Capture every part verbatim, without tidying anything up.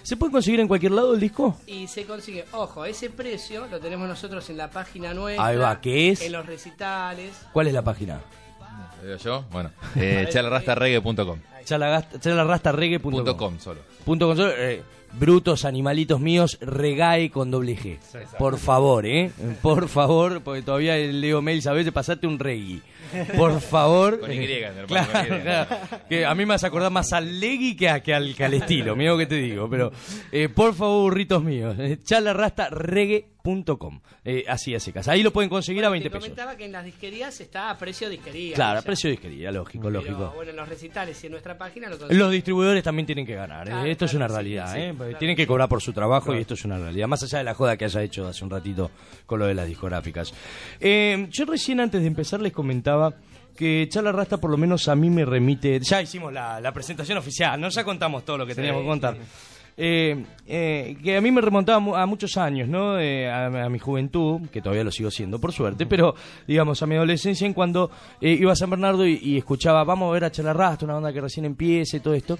¿Se puede conseguir en cualquier lado el disco? Y se consigue, ojo, a ese precio lo tenemos nosotros en la página nuestra. Ahí va, ¿qué es? En los recitales. ¿Cuál es la página? ¿Lo digo yo? Bueno, eh, charlarrastareggae punto com. charlarrastareggae punto com solo. Punto com solo. Eh, brutos, animalitos míos, regae con doble G. Sí, por favor, ¿eh? Por favor, porque todavía leo mails a veces, pasate un reggae. Por favor. Con Y, eh, claro, con Y. Claro, que a mí me hace acordar más al legui que, a, que, al, que al estilo, mira lo que te digo. Pero, eh, por favor, burritos míos, eh, charlarrastareggae punto com. Eh, así, así, casa. Ahí lo pueden conseguir bueno, a veinte te pesos. comentaba que en las disquerías está a precio disquería. Claro, a ya. precio de disquería, lógico, Pero, lógico. bueno, en los recitales y en nuestra página lo Los distribuidores también tienen que ganar, ¿eh? Claro, Esto claro, es una sí, realidad, sí, ¿eh? claro, Tienen que cobrar por su trabajo claro. y esto es una realidad. Más allá de la joda que haya hecho hace un ratito con lo de las discográficas. Eh, yo recién antes de empezar les comentaba que Charla Rasta por lo menos a mí me remite... Ya hicimos la, la presentación oficial, ¿no? Ya contamos todo lo que Sí, teníamos que contar. sí. Eh, eh, que a mí me remontaba mu- a muchos años, ¿no? Eh, a, a mi juventud, que todavía lo sigo siendo, por suerte, pero digamos a mi adolescencia, en cuando eh, iba a San Bernardo y, y escuchaba, vamos a ver a Charla Rasta, una banda que recién empieza y todo esto.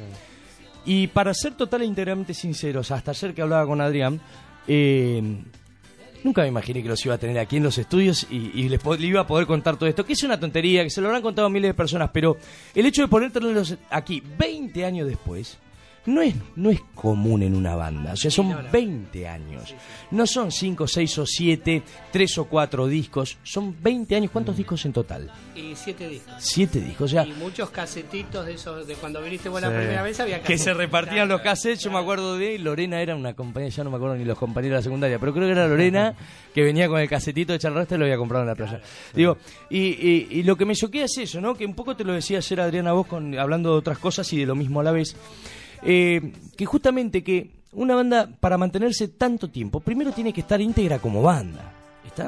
Y para ser total e íntegramente sinceros, hasta ayer que hablaba con Adrián, eh, nunca me imaginé que los iba a tener aquí en los estudios y, y les po- le iba a poder contar todo esto, que es una tontería, que se lo habrán contado miles de personas, pero el hecho de poder tenerlos aquí veinte años después no es, no es común en una banda. O sea, son veinte años. No son cinco, seis o siete, tres o cuatro discos. Son veinte años. ¿Cuántos discos en total? Y siete discos. Siete discos. O sea, Y muchos casetitos de esos, de cuando viniste vos Sí. la primera vez había que casetes. se repartían los cassettes. Yo me acuerdo de Lorena, era una compañera, ya no me acuerdo ni los compañeros de la secundaria, pero creo que era Lorena que venía con el casetito de Charla Rasta y lo había comprado en la playa. Digo, y, y, y lo que me choquea es eso, ¿no? Que un poco te lo decía ayer Adriana vos con, hablando de otras cosas y de lo mismo a la vez. Eh, que justamente que una banda para mantenerse tanto tiempo primero tiene que estar íntegra como banda, ¿está?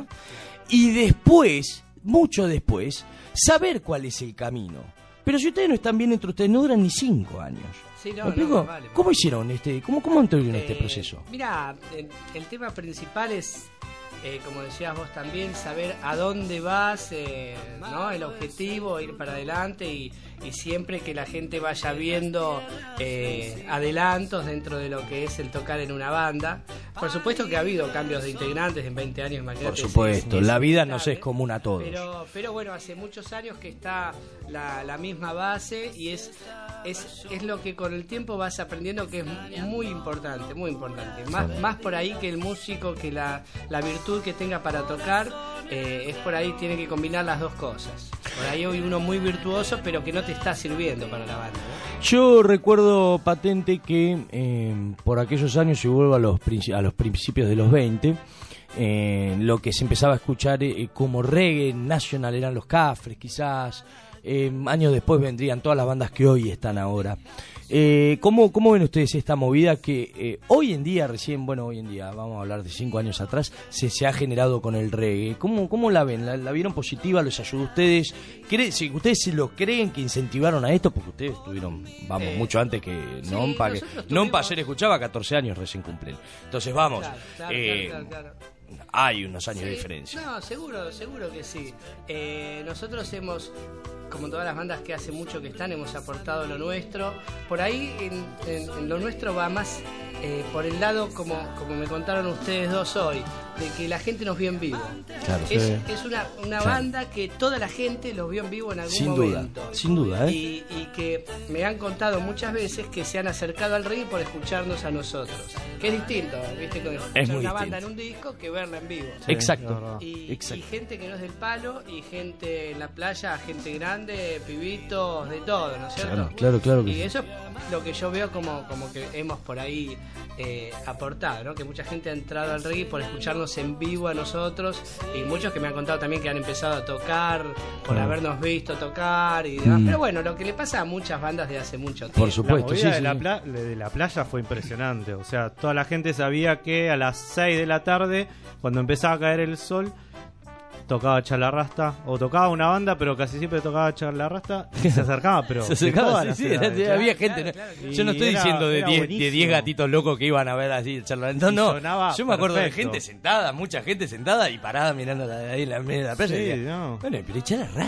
Y después, mucho después, saber cuál es el camino. Pero si ustedes no están bien entre ustedes, no duran ni cinco años. Sí, no, ¿Me explico? no, vale, ¿Cómo vale. hicieron este, cómo, cómo entraron en este Eh, proceso? Mira, el, el tema principal es, eh, como decías vos también, saber a dónde vas, eh, ¿no? El objetivo, ir para adelante y, y siempre que la gente vaya viendo eh, adelantos dentro de lo que es el tocar en una banda. Por supuesto que ha habido cambios de integrantes en veinte años, imagínate. Por supuesto, es- es la vida no se inevitable. es común a todos. Pero, pero bueno, hace muchos años que está la, la misma base y es, es, es lo que con el tiempo vas aprendiendo que es muy importante, muy importante. Más, más por ahí que el músico, que la, la virtud que tenga para tocar, eh, es por ahí, tiene que combinar las dos cosas. Por ahí hay uno muy virtuoso, pero que no te está sirviendo para la banda, ¿no? Yo recuerdo patente que eh, por aquellos años, si vuelvo a los, princi- a los principios de los veinte, eh, lo que se empezaba a escuchar eh, como reggae nacional eran los Cafres, quizás. Eh, años después vendrían todas las bandas que hoy están ahora. Eh, ¿cómo, ¿Cómo ven ustedes esta movida que eh, hoy en día, recién, bueno, hoy en día, vamos a hablar de cinco años atrás, se, se ha generado con el reggae? ¿Cómo, cómo la ven? ¿La, la vieron positiva? ¿Les ayudó a ustedes? ¿Cree, si ustedes se lo creen que incentivaron a esto? Porque ustedes estuvieron, vamos, Eh, mucho antes que sí, Nompa. Que, nosotros Nompa tuvimos- ayer escuchaba catorce años recién cumplen. Entonces, vamos, Claro, claro, eh, claro, claro, claro. hay unos años Sí, de diferencia. No, seguro, seguro que sí. Eh, nosotros hemos, como todas las bandas que hace mucho que están, hemos aportado lo nuestro. Por ahí, en, en- en lo nuestro va más eh, por el lado, como, como me contaron ustedes dos hoy, de que la gente nos vio en vivo. Claro, es, sí. es una, una Claro. banda que toda la gente los vio en vivo en algún Sin duda, momento. sin duda, ¿eh? Y, y que me han contado muchas veces que se han acercado al reggae por escucharnos a nosotros. Que es distinto, ¿viste? Con escuchar muy una banda en distinto. un disco que verla en vivo. Sí, Exacto. la verdad. Y, Exacto. y gente que no es del palo, y gente en la playa, gente grande, pibitos, de todo, ¿no es cierto? Claro, claro, claro que Y sí. eso es lo que yo veo como, como que hemos por ahí eh, aportado, ¿no? Que mucha gente ha entrado al reggae por escucharnos en vivo a nosotros, y muchos que me han contado también que han empezado a tocar por Claro. habernos visto tocar y demás. Mm. Pero bueno, lo que le pasa a muchas bandas de hace mucho tiempo. Por La supuesto, movida sí, de, sí, la sí. pla- de la playa fue impresionante. O sea, toda la gente sabía que a las seis de la tarde, cuando empezaba a caer el sol, tocaba Charlarrasta. O tocaba una banda, pero casi siempre tocaba Charlarrasta. Y se acercaba, pero. Se de acercaba, todas sí, las sí, edades. era- había Claro, gente. ¿no? claro, claro. Yo no estoy Y era- diciendo de era diez de buenísimo. diez gatitos locos que iban a ver así charlando. No, Y sonaba yo me acuerdo de perfecto. gente sentada, mucha gente sentada y parada mirando la- ahí en la medio de la playa. Sí, y decía, no. bueno, pero echar la rata.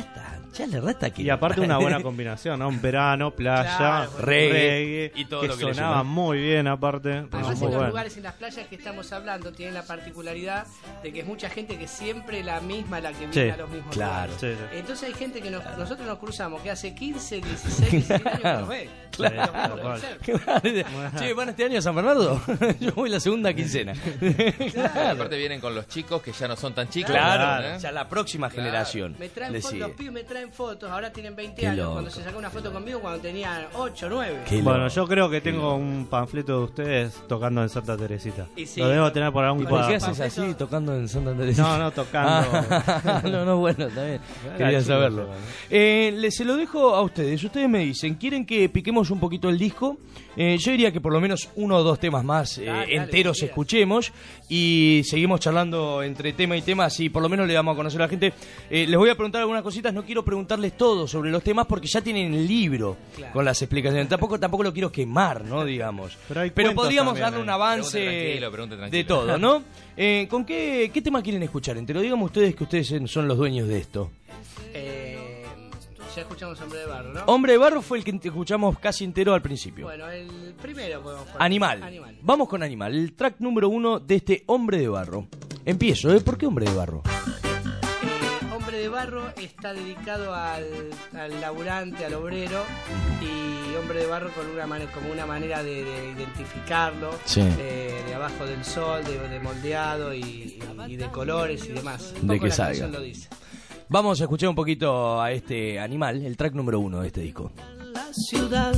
Charlie Rasta que... Y aparte una buena combinación, ¿no? Un verano, playa, Claro, reggae, reggae, y todo que lo que le sonaba suma. muy bien aparte. Además, muy en los bueno. lugares, en las playas que estamos hablando, tienen la particularidad de que es mucha gente que siempre la misma, la que viene Sí, a los mismos claro. lugares. Sí, sí. Entonces hay gente que nos- nosotros nos cruzamos, que hace quince, dieciséis, diecisiete años que nos ve. Claro. Lo mismo Tal cual. debe ser. Che, ¿van este año a San Bernardo? Yo voy la segunda quincena. Claro. Aparte vienen con los chicos que ya no son tan chicos. Claro, ¿eh? ya la próxima Claro. generación. Me traen le fotos, sigue. los pibes me traen fotos, ahora tienen veinte Qué años, loco. cuando se sacó una foto conmigo cuando tenía ocho, nueve. Qué Bueno, loco. yo creo que tengo un panfleto de ustedes tocando en Santa Teresita. Y sí. Lo debo tener por algún ¿Y por qué cuadro. haces así tocando en Santa Teresa? No, no, tocando. Ah, no, no, bueno, también quería chico, saberlo. yo, ¿no? Eh, le, se lo dejo a ustedes. Ustedes me dicen, ¿quieren que piquemos un poquito el disco? Eh, yo diría que por lo menos uno o dos temas más eh, Dale, dale, enteros lo que quieras. escuchemos y seguimos charlando entre tema y tema, así por lo menos le damos a conocer a la gente. Eh, les voy a preguntar algunas cositas, no quiero preguntarles todo sobre los temas porque ya tienen el libro Claro. con las explicaciones. Tampoco, tampoco lo quiero quemar, ¿no? Digamos. Pero hay cuentos podríamos también, darle eh. un avance Pregunte tranquilo, pregunte de tranquilo. todo, ¿no? Eh, ¿Con qué, qué tema quieren escuchar? Entero, díganme ustedes que ustedes son los dueños de esto. Eh, ya escuchamos Hombre de Barro, ¿no? Hombre de Barro fue el que escuchamos casi entero al principio. Bueno, el primero podemos poner. Animal. Animal. Vamos con Animal, el track número uno de este Hombre de Barro. Empiezo, ¿eh? ¿Por qué Hombre de Barro? Eh, Hombre de Barro está dedicado al, al laburante, al obrero, y Hombre de Barro con una mane- como una manera de, de identificarlo, Sí. de, de abajo del sol, de, de moldeado y, y de colores y demás. Un De poco que la salga. canción lo dice. Vamos a escuchar un poquito a este Animal, el track número uno de este disco. La ciudad,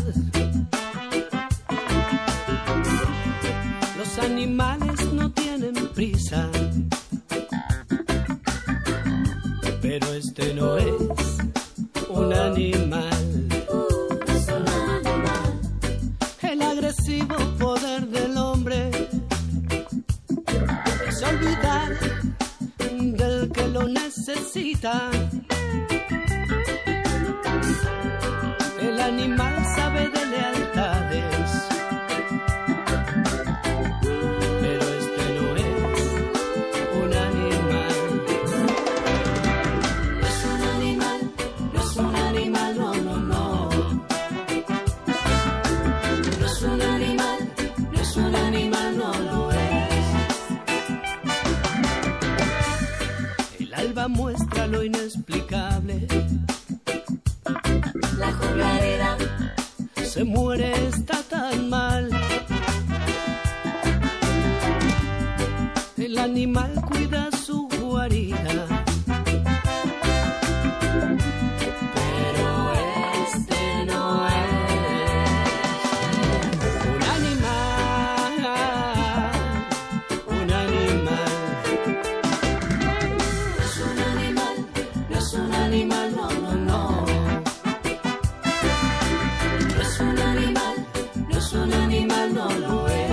los animales no tienen prisa, pero este no es un animal. El agresivo poder del hombre es olvidar del que lo necesita. El animal sabe de lealtades, pero este no es un animal. No es un animal, no es un animal, no, no, no. No es un animal, no es un animal, no lo es. El alba muestra lo inexplicable. La juglarera se muere, está tan mal. El animal cuida su guarida, pero este no es un animal, un animal. No es un animal, no es un animal, no, no, no. No es un animal, no es un animal, no lo es.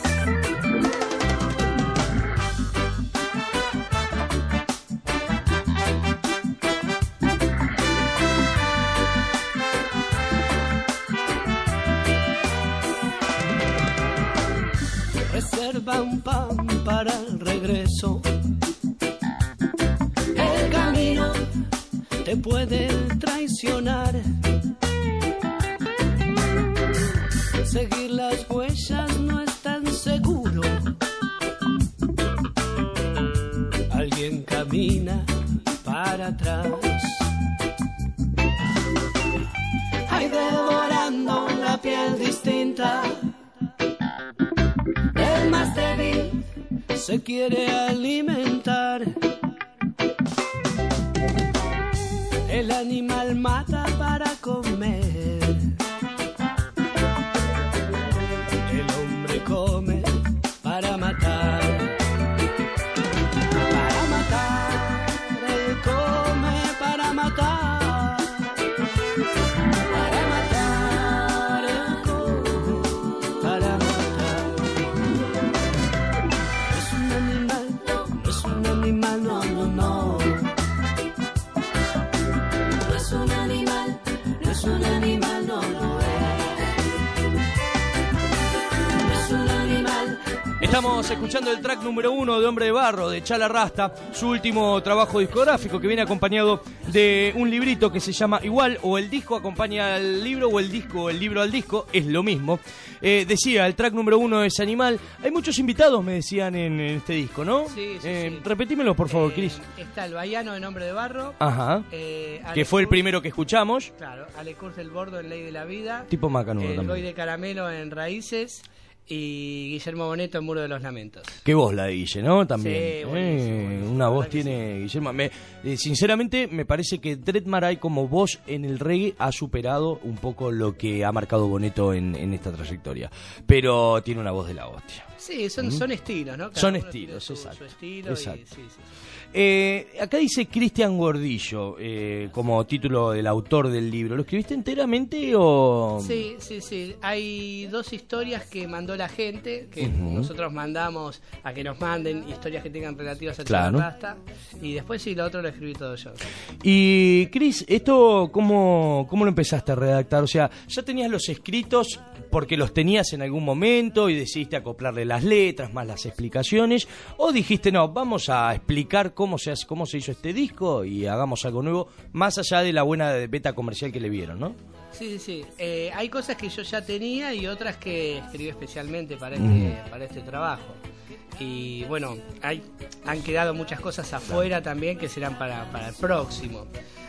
Reserva un pan para el regreso. El camino te puede traicionar. Seguir las huellas no es tan seguro. Alguien camina para atrás. Hay devorando la piel distinta. El más débil se quiere alimentar. El animal mata para comer. El hombre come para matar. Para matar. Él come para matar. Para matar. Él come para matar. Es un animal, no es un animal, no, no, no. No es un animal, no es un animal. Estamos escuchando el track número uno de Hombre de Barro, de Chala Rasta, su último trabajo discográfico que viene acompañado de un librito que se llama igual, o el disco acompaña al libro, o el disco o el libro al disco, es lo mismo. Eh, decía, el track número uno es Animal. Hay muchos invitados, me decían, en, en este disco, ¿no? Sí, sí, eh, sí. Repetímelo, por favor, Eh, Cris. Está el Baiano en Hombre de Barro. Ajá. Eh, Que fue el Alecur- primero que escuchamos. Claro, Alecur del Bordo en Ley de la Vida. Tipo macanudo El Goy también. de Caramelo en Raíces. Y Guillermo Boneto en Muro de los Lamentos. Qué voz la de Guille, ¿no? También. Sí, buenísimo, Eh, buenísimo, una la voz verdad que tiene Guillermo. Me- eh, sinceramente, me parece que Dred Maray como voz en el reggae ha superado un poco lo que ha marcado Boneto en, en esta trayectoria. Pero tiene una voz de la hostia. Sí, son, son estilos, ¿no? Cada Son uno estilos, tiene su, exacto, su estilo. exacto. Y, sí, sí, sí. Eh, acá dice Cristian Gordillo, eh, como título del autor del libro. ¿Lo escribiste enteramente o...? Sí, sí, sí. Hay dos historias que mandó la gente, que Ujú. nosotros mandamos a que nos manden historias que tengan relativas a Claro. Chala Rasta. Y después sí, lo otro lo escribí todo yo. Y Cris, ¿esto cómo, cómo lo empezaste a redactar? O sea, ¿ya tenías los escritos porque los tenías en algún momento y decidiste acoplarle las letras más las explicaciones? ¿O dijiste, no, vamos a explicar cómo se, hace, cómo se hizo este disco y hagamos algo nuevo, más allá de la buena beta comercial que le vieron, ¿no? Sí, sí, sí. Eh, hay cosas que yo ya tenía y otras que escribí especialmente para este, Ujú. para este trabajo. Y bueno, hay, han quedado muchas cosas afuera también que serán para, para el próximo.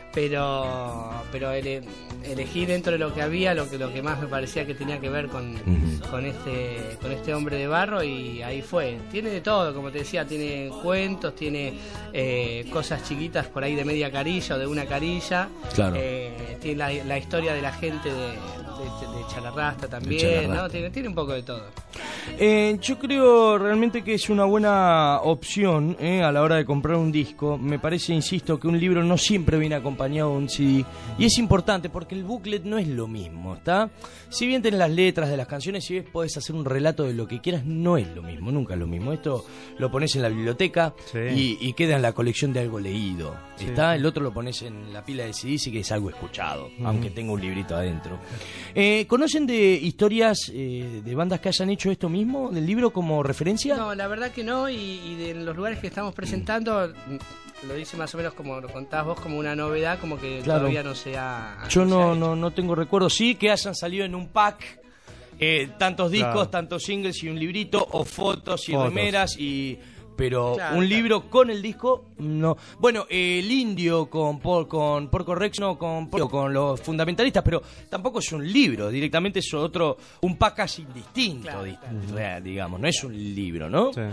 Pero pero ele- elegí dentro de lo que había lo que lo que más me parecía que tenía que ver con, Ujú. con este con este hombre de barro, y ahí fue. Tiene de todo, como te decía, tiene cuentos, tiene eh, cosas chiquitas por ahí de media carilla o de una carilla. Claro. Eh, tiene la, la historia de la gente de, de, de Chala Rasta también, Chala Rasta. ¿no? Tiene, tiene un poco de todo. Eh, yo creo realmente que es una buena opción eh, a la hora de comprar un disco. Me parece, insisto, que un libro no siempre viene acompañado de un C D. Y es importante porque el booklet no es lo mismo, ¿está? Si bien tenés las letras de las canciones, si ves podés hacer un relato de lo que quieras, no es lo mismo, nunca es lo mismo. Esto lo pones en la biblioteca Sí. y, y queda en la colección de algo leído, Sí. ¿está? El otro lo pones en la pila de C Ds y que es algo escuchado, aunque tenga un librito adentro. Eh, ¿Conocen de historias eh, de bandas que hayan hecho esto mismo, del libro como referencia? No, la verdad que no, y, y de los lugares que estamos presentando, mm, lo dice más o menos como lo contás vos, como una novedad, como que Claro. todavía no se ha... Yo se ha no, hecho. no, no tengo recuerdo. Sí que hayan salido en un pack eh, tantos discos, Claro. tantos singles y un librito, o fotos y Fotos. remeras, y pero Claro, un claro. libro con el disco, no. Bueno, eh, el Indio con, por, con Porco Rex, no, con, Por- con los fundamentalistas, pero tampoco es un libro, directamente es otro, un packaging distinto, Claro, di- claro. real, digamos, no es un libro, ¿no? Sí.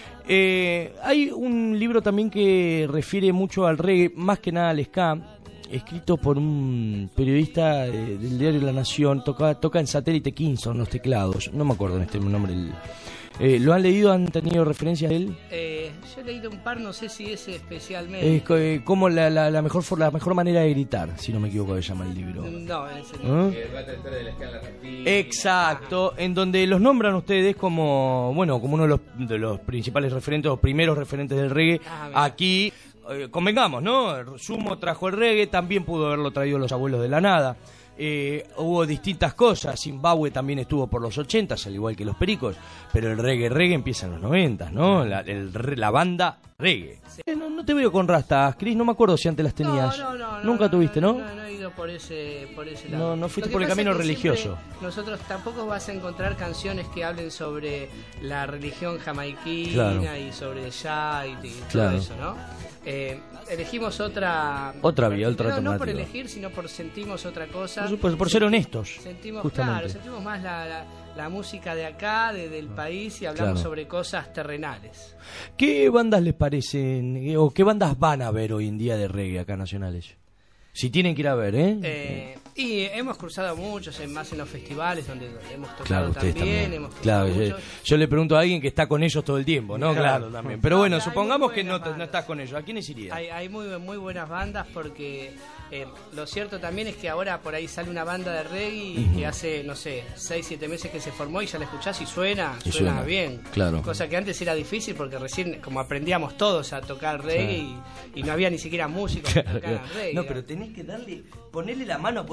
Eh, hay un libro también que refiere mucho al reggae, más que nada al ska, escrito por un periodista eh, del diario La Nación, toca, toca en Satélite Kingston los teclados, no me acuerdo en este nombre. el- eh, ¿Lo han leído? ¿Han tenido referencias de él? Eh, yo he leído un par, no sé si ese especialmente. Es co- eh, como la, la, la mejor for- la mejor manera de gritar, si no me equivoco, se llama el libro. No, en ese no. ¿Ah? Que relata la historia de la escala argentina. Exacto, en donde los nombran ustedes como, bueno, como uno de los, de los principales referentes, los primeros referentes del reggae. Ah, mira. Aquí, eh, convengamos, ¿no? Sumo trajo el reggae, también pudo haberlo traído los abuelos de la nada. Eh, hubo distintas cosas, Zimbabue también estuvo por los ochentas, al igual que los Pericos, pero el reggae, reggae empieza en los noventas, ¿no? La, el re- la banda reggae. Eh, no, no te veo con rastas, Cris, no me acuerdo si antes las tenías. No, no, no, no, Nunca no, tuviste, ¿no? No, no he ido por ese, por ese lado. No, no fuiste Lo que por el pasa camino es que religioso. siempre Nosotros tampoco vas a encontrar canciones que hablen sobre la religión jamaiquina Claro. y sobre el ya y, y todo Claro. eso, ¿no? Eh, elegimos otra... Otra vía, otra no, no por alternativa. elegir, sino por sentimos otra cosa. Por, supuesto, por ser honestos, Sentimos, justamente. claro, sentimos más la, la, la música de acá, de, del país, y hablamos Claro. sobre cosas terrenales. ¿Qué bandas les parecen, eh, o qué bandas van a ver hoy en día de reggae acá nacionales? Si tienen que ir a ver, ¿eh? Eh, y hemos cruzado muchos, en, más en los festivales donde hemos tocado Claro, ustedes también, también. hemos Claro, cruzado yo, muchos. yo le pregunto a alguien que está con ellos todo el tiempo, ¿no? Claro, Claro. también. Pero No, bueno, hay muy supongamos que buenas no, te- no bandas. estás con ellos. ¿A quiénes irías? Hay, hay muy, muy buenas bandas porque eh, lo cierto también es que ahora por ahí sale una banda de reggae Ujú. que hace, no sé, seis siete meses que se formó y ya la escuchás y suena, Y suena, suena, bien. claro. Cosa que antes era difícil porque recién, como aprendíamos todos a tocar reggae y, y no había ni siquiera músicos que Claro, tocaran claro. reggae. No, pero tenés que darle, ponerle la mano, apoyar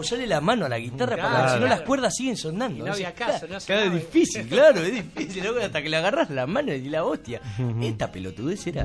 usarle la mano a la guitarra, Claro. para, si no las cuerdas siguen sonando. Y no había caso, no Claro, sonaba. es difícil, claro, es difícil, ¿no? Hasta que le agarras la mano y la hostia. Esta pelotudez era.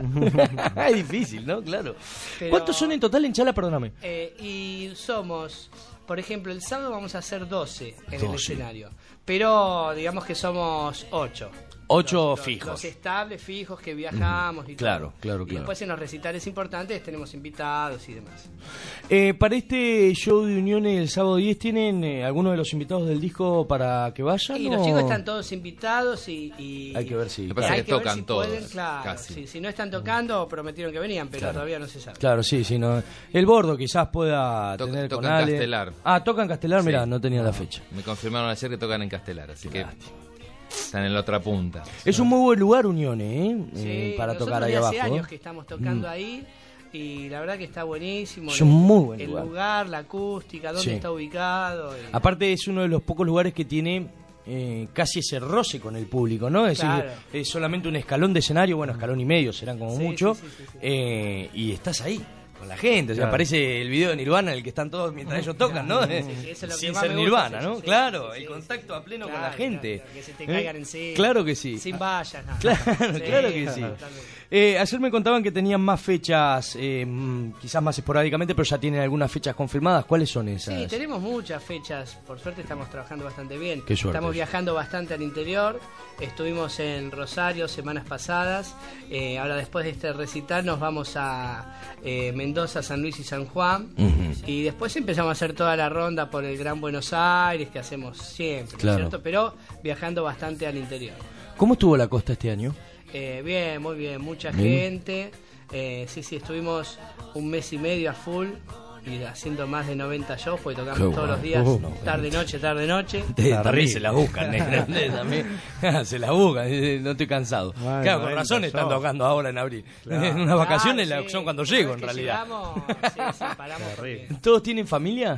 Es difícil, ¿no? Claro. Pero- ¿Cuántos son en total en Chala? Perdóname. Eh, y somos, por ejemplo, el sábado vamos a hacer doce en el doce. escenario. Pero digamos que somos ocho. Ocho Los- fijos. Los estables, fijos, que viajamos y Claro, todo. claro, Y claro. después en los recitales importantes tenemos invitados y demás. Eh, para este show de Uniones el sábado diez, ¿tienen eh, algunos de los invitados del disco para que vayan? Y o- los chicos están todos invitados y... y- Hay que ver si- Lo que y pasa hay es que ver tocan si todos, pueden, claro, casi. si, si no están tocando, prometieron que venían, pero todavía no se sabe. Claro, sí, sí. No. El Bordo quizás pueda Toca- tener toca con en Ale. Castelar. Ah, toca en Castelar, Sí. mirá, no tenía la fecha. Me confirmaron ayer que tocan en Castelar, así que Lástima. están en la otra punta. Es un muy buen lugar, Uniones, ¿eh? Sí, Eh, para nosotros tocar ahí ya abajo. hace años ¿eh? que estamos tocando ahí y la verdad que está buenísimo. Es un muy buen el lugar. lugar, la acústica, dónde Sí. está ubicado. y- Aparte es uno de los pocos lugares que tiene eh, casi ese roce con el público, ¿no? Es Claro. decir, es solamente un escalón de escalón, bueno, escalón y medio serán como Sí, mucho, sí, sí, sí, sí. eh, y estás ahí con la gente, o sea, Claro. parece el video de Nirvana en el que están todos mientras ellos tocan, ¿no? sí, eso es lo que Sin más ser me gusta, Nirvana, sí, ¿no? sí, Claro, sí, el sí, contacto a pleno Claro, con la gente. claro, que se te ¿Eh? caigan encima. Claro que sí. Sin vallas, nada. Claro, Sí, claro que sí. totalmente. Eh, ayer me contaban que tenían más fechas, eh, mm, quizás más esporádicamente, pero ya tienen algunas fechas confirmadas. ¿Cuáles son esas? Sí, tenemos muchas fechas. Por suerte estamos trabajando bastante bien. Qué suerte. Estamos viajando bastante al interior. Estuvimos en Rosario semanas pasadas. Eh, ahora después de este recital nos vamos a eh, Mendoza, San Luis y San Juan. Ujú. Y después empezamos a hacer toda la ronda por el Gran Buenos Aires, que hacemos siempre, ¿no es Claro. cierto? Pero viajando bastante al interior. ¿Cómo estuvo la costa este año? Eh, bien, muy bien, mucha Bien. gente. Eh, sí, sí, estuvimos un mes y medio a full y haciendo más de noventa shows, porque tocamos Qué todos bueno. los días, Uh, tarde, noche, tarde, noche. También Terrible. se la buscan, negro. Ustedes también se la buscan, eh, no estoy cansado. Bueno, claro, con noventa razón están shows. tocando ahora en abril. Claro. En unas vacaciones Claro, la- sí. son cuando Una llego, vez en que realidad. llegamos, sí, sí, paramos Terrible. porque- ¿Todos tienen familia?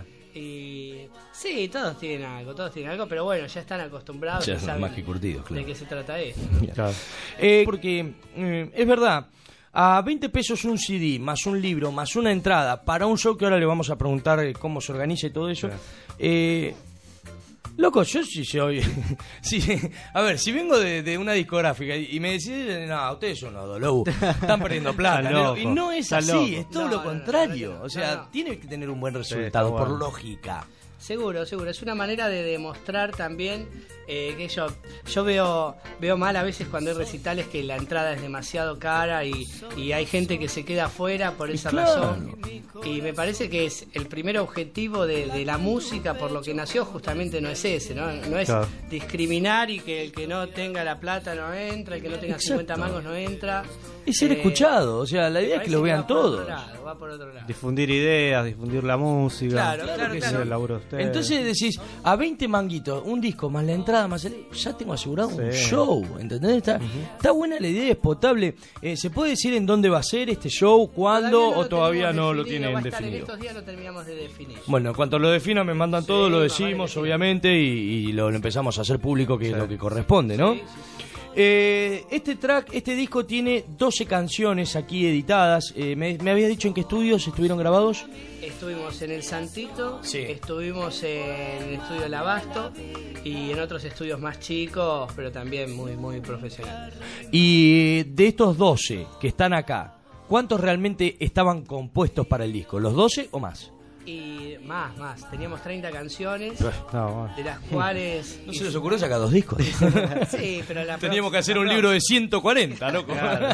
y sí, todos tienen algo, todos tienen algo, pero bueno, ya están acostumbrados. Ya ya son saben más que curtidos, claro. de qué se trata esto. Claro. Eh, porque eh, es verdad, a veinte pesos un C D, más un libro, más una entrada, para un show que ahora le vamos a preguntar eh, cómo se organiza y todo eso. Sí. Eh, loco, yo sí soy. Sí, a ver, si vengo de, de una discográfica y, y me decís, no, ustedes son unos dolou, están perdiendo plata. Está ¿no? loco, Y no es está así, loco. es todo No, lo no, no, contrario. no, no, O sea, no, no. tiene que tener un buen está resultado, por bueno. lógica. Seguro, seguro. Es una manera de demostrar también eh, que yo yo veo veo mal a veces cuando hay recitales que la entrada es demasiado cara y, y hay gente que se queda afuera por esa claro. razón. Y me parece que es el primer objetivo de, de la música por lo que nació justamente no es ese, ¿no? No es Claro. discriminar y que el que no tenga la plata no entra, el que no tenga Exacto. cincuenta mangos no entra. Es ser Eh, escuchado, o sea, la me idea es que parece lo vean va por otro todos. lado, va por otro lado. Difundir ideas, difundir la música. Claro, Claro claro, que claro. sí. El laburo de ustedes. Entonces decís, a veinte manguitos, un disco más la entrada más el... ya tengo asegurado un Sí. show, ¿entendés? Está, está buena la idea, es potable. Eh, ¿Se puede decir en dónde va a ser este show, cuándo Todavía no o lo todavía tenemos no lo definido, tienen va a estar en definido? estos días lo terminamos de definir. Bueno, en cuanto lo defina me mandan Sí, todo, lo más decimos vale que obviamente y, y lo, lo empezamos a hacer público, que es Sí. lo que corresponde, ¿no? Sí, sí, sí. Eh, este track, este disco tiene doce canciones aquí editadas. Eh, me, me habías dicho en qué estudios estuvieron grabados. Estuvimos en el Santito, Sí. estuvimos en el estudio El Abasto y en otros estudios más chicos, pero también muy muy profesionales. Y de estos doce que están acá, ¿cuántos realmente estaban compuestos para el disco? ¿Los doce o más? Y más, más, teníamos treinta canciones, No, bueno. de las cuales... No se les ocurrió sacar dos discos. Sí, pero la Teníamos que próxima- hacer un libro de ciento cuarenta, ¿no?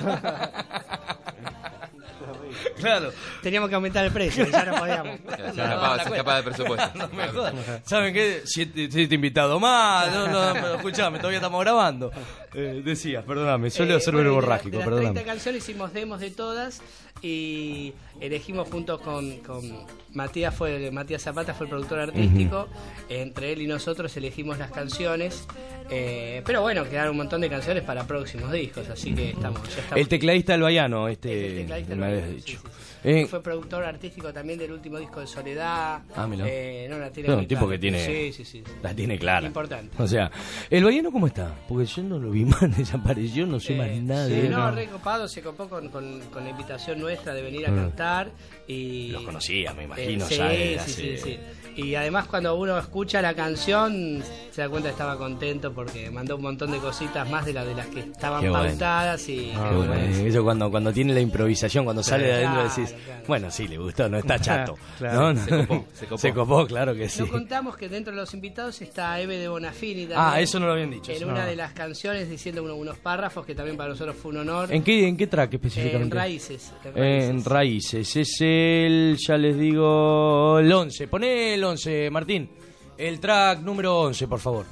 Claro. Teníamos que aumentar el precio, ya no podíamos. Se escapaba, se escapaba del presupuesto. No me jodas. ¿Saben qué? Siete, siete invitados más. No, no, pero escuchame, todavía estamos grabando. Eh, decías, perdóname, suelo Eh, ser bueno, y de la- verborrágico, de las perdóname. treinta canciones hicimos demos de todas y elegimos junto con, con Matías fue Matías Zapata fue el productor artístico. Entre él y nosotros elegimos las canciones. Eh, pero bueno, quedaron un montón de canciones para próximos discos, así que estamos, ya estamos. El tecladista albayano, este, El tecladista me del habías Bayano, dicho. sí, sí, sí. Eh, Fue productor artístico también del último disco de Soledad. Ah, mirá. Eh, no, la Bueno, tiene muy un tipo clara. que tiene- Sí, sí, sí. La tiene clara. Importante. O sea, ¿el Bayano cómo está? Porque yo no lo vi Calimán desapareció, no sé Eh, más nada sí, de él. no, re copado, se copó con, con, con la invitación nuestra de venir a Mm. cantar. Y, Los conocías, me imagino, Eh, sí, ya de sí, hace- sí, sí. Y además cuando uno escucha la canción se da cuenta que estaba contento porque mandó un montón de cositas más de, la, de las que estaban Qué bueno. pautadas y Ah, Qué qué bueno, bueno. eso cuando, cuando tiene la improvisación, cuando sale de adentro Claro, decís, claro. bueno, sí, le gustó, no está chato. Claro. ¿no? Se copó, se copó. Se copó, claro que sí. No contamos que dentro de los invitados está Eve de Bonafini también, Ah, eso no lo habían dicho. en eso una no. de las canciones diciendo uno- unos párrafos que también para nosotros fue un honor. ¿En qué, ¿En qué track En específicamente? Raíces. En Eh, En Raíces. Es el, ya les digo, el once. Poné el once, Martín. El track número once, por favor.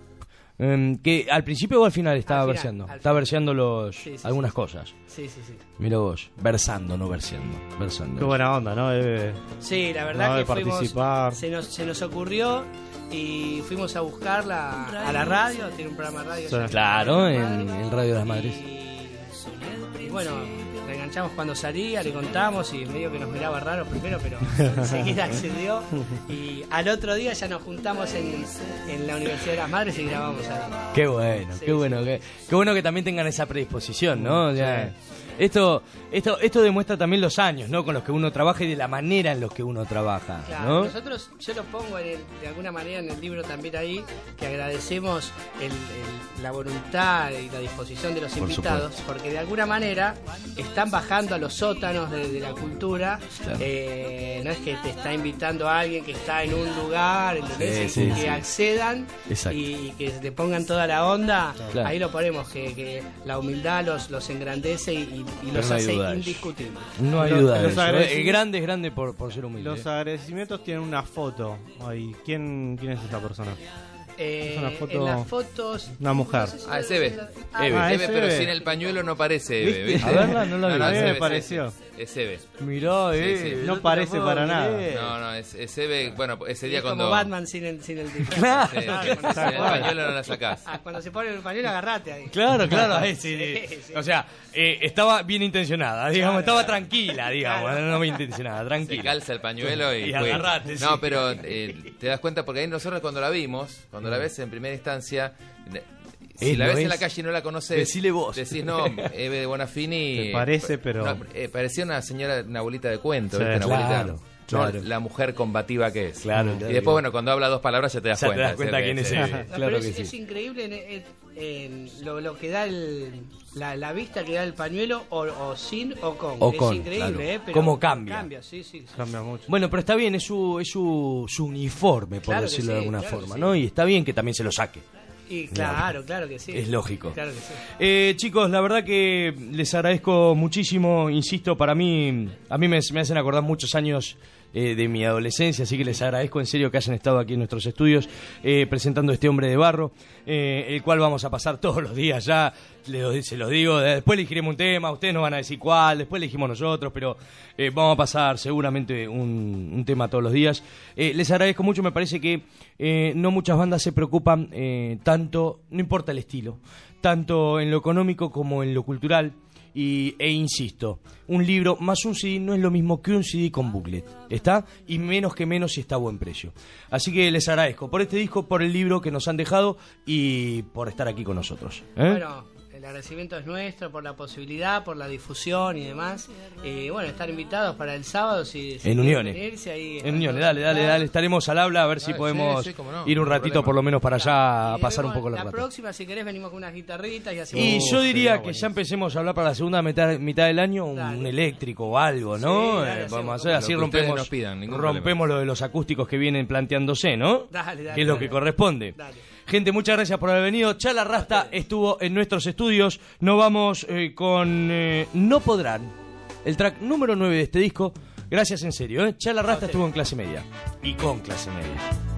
Em, que al principio o al final estaba Al final, verseando. al Está final. verseando los, Sí, sí, algunas sí. cosas. Sí, sí, sí. Mira vos, versando, no verseando. Versando. Qué buena onda, ¿no? Eh, Sí, la verdad No, que de fuimos, participar. se nos, se nos ocurrió y fuimos a buscarla a la radio, tiene un programa de radio. Sí. allá Claro, en en- Madrid. en Radio de las Madres. Y, y bueno, la enganchamos cuando salía, le contamos y medio que nos miraba raro primero, pero enseguida accedió. Y al otro día ya nos juntamos en, en la Universidad de las Madres y grabamos ahí. Qué bueno, Sí, qué bueno, sí. qué, qué bueno que también tengan esa predisposición, ¿no? O sea, esto, esto, esto demuestra también los años, ¿no? Con los que uno trabaja y de la manera en los que uno trabaja, Claro, ¿no? nosotros, yo lo pongo en el- de alguna manera en el libro también ahí, que agradecemos el- el- la voluntad y la disposición de los Por invitados, porque de alguna manera están bajando a los sótanos de, de la cultura. Claro. Eh, no es que te está invitando a alguien que está en un lugar, ¿entendés? Sí, sí, que sí. accedan Exacto. y que le pongan toda la onda. Claro. Ahí lo ponemos, que, que la humildad los, los engrandece y, y- y Pero los no hay hace duda de eso. indiscutibles. No hay Los- duda de los eso. ¿eh? agradecimientos- El grande es grande por, por ser humilde. Los ¿eh? agradecimientos tienen una foto ahí. ¿Quién, quién es esa persona? Eh, Es una foto- en las fotos. Una mujer. no sé si Ah, es la- Eve. Ah, Eve. Ah, Eve, es pero Eve. sin el pañuelo no parece Eve, ¿Viste? ¿viste? A verla, no la vi. No, A mí es me Eve, pareció. sí, sí, es Eve. Mirá, eh. Sí, sí. No te parece la puedo para nada. creer. No, no, es, es Eve. Bueno, ese es día como cuando. Batman sin el, sin el disfraz. Claro. Sí, sí, Ah, sin cuando, el pañuelo no la sacás. ah, cuando se pone el pañuelo, agarrate ahí. Claro, claro, ahí sí, sí. Sí, sí. O sea, eh, estaba bien intencionada, digamos, Claro. estaba tranquila, digamos, Claro. no bien intencionada, Se tranquila. calza el pañuelo y, Y fue. agarrate, sí. No, pero eh, te das cuenta porque ahí nosotros cuando la vimos, cuando la ves en primera instancia, ne- si Es, la ¿lo ves en es? la calle y no la conoces, Decile vos. decís no, Eve de Bonafini. Te parece, pero- no, eh, parecía una señora, una abuelita de cuento, Sí, ¿viste? Una claro, abuelita. claro. No, la mujer combativa que es. Claro, Y claro. después, bueno, cuando habla dos palabras ya te das Ya te cuenta. das cuenta sí, quién es sí. Eve. No, Claro pero que es, sí. es increíble en, en- en lo, lo que da el, la, la vista que da el pañuelo o, o sin o con. O es con, increíble, claro. ¿eh? Pero Cómo cambia. Cambia, sí, sí. sí. Cambia mucho. Bueno, pero está bien, es su, es su, su uniforme, por Claro que decirlo de sí, alguna claro que forma, sí. ¿no? Y está bien que también se lo saque. Y claro, claro que sí. Es lógico. Claro que sí. Eh, chicos, la verdad que les agradezco muchísimo, insisto, para mí, a mí me, me hacen acordar muchos años eh, de mi adolescencia, así que les agradezco en serio que hayan estado aquí en nuestros estudios eh, presentando este Hombre de Barro, eh, el cual vamos a pasar todos los días ya, le- se los digo, después elegiremos un tema, ustedes nos van a decir cuál, después elegimos nosotros, pero eh, vamos a pasar seguramente un, un tema todos los días. Eh, les agradezco mucho, me parece que eh, no muchas bandas se preocupan eh, tanto, no importa el estilo, tanto en lo económico como en lo cultural. Y, e insisto, un libro más un C D no es lo mismo que un C D con booklet, ¿está? Y menos que menos si está a buen precio. Así que les agradezco por este disco, por el libro que nos han dejado y por estar aquí con nosotros. ¿eh? Bueno, el agradecimiento es nuestro por la posibilidad, por la difusión y demás. Y bueno, estar invitados para el sábado si, si En quieren Uniones. venirse, ahí En Uniones, dale, dale, dale, estaremos al habla a ver si Ah, podemos sí, sí, cómo no, ir un no hay ratito problema. por lo menos para allá a Y pasar un luego poco la la rata. próxima, si querés, venimos con unas guitarritas y hacemos. Y Uh, yo diría sería que buenísimo. ya empecemos a hablar para la segunda mitad, mitad del año, un Dale. eléctrico o algo, ¿no? Sí, dale, Eh, hacemos vamos a hacer como así lo que ustedes rompemos, nos pidan, ningún rompemos lo de los acústicos que vienen planteándose, ¿no? Dale, dale, que es lo dale. que corresponde. Dale. Gente, muchas gracias por haber venido. Chala Rasta estuvo en nuestros estudios. Nos vamos eh, con eh, No Podrán, el track número nueve de este disco. Gracias en serio, ¿eh? Chala Rasta estuvo en clase media y con clase media.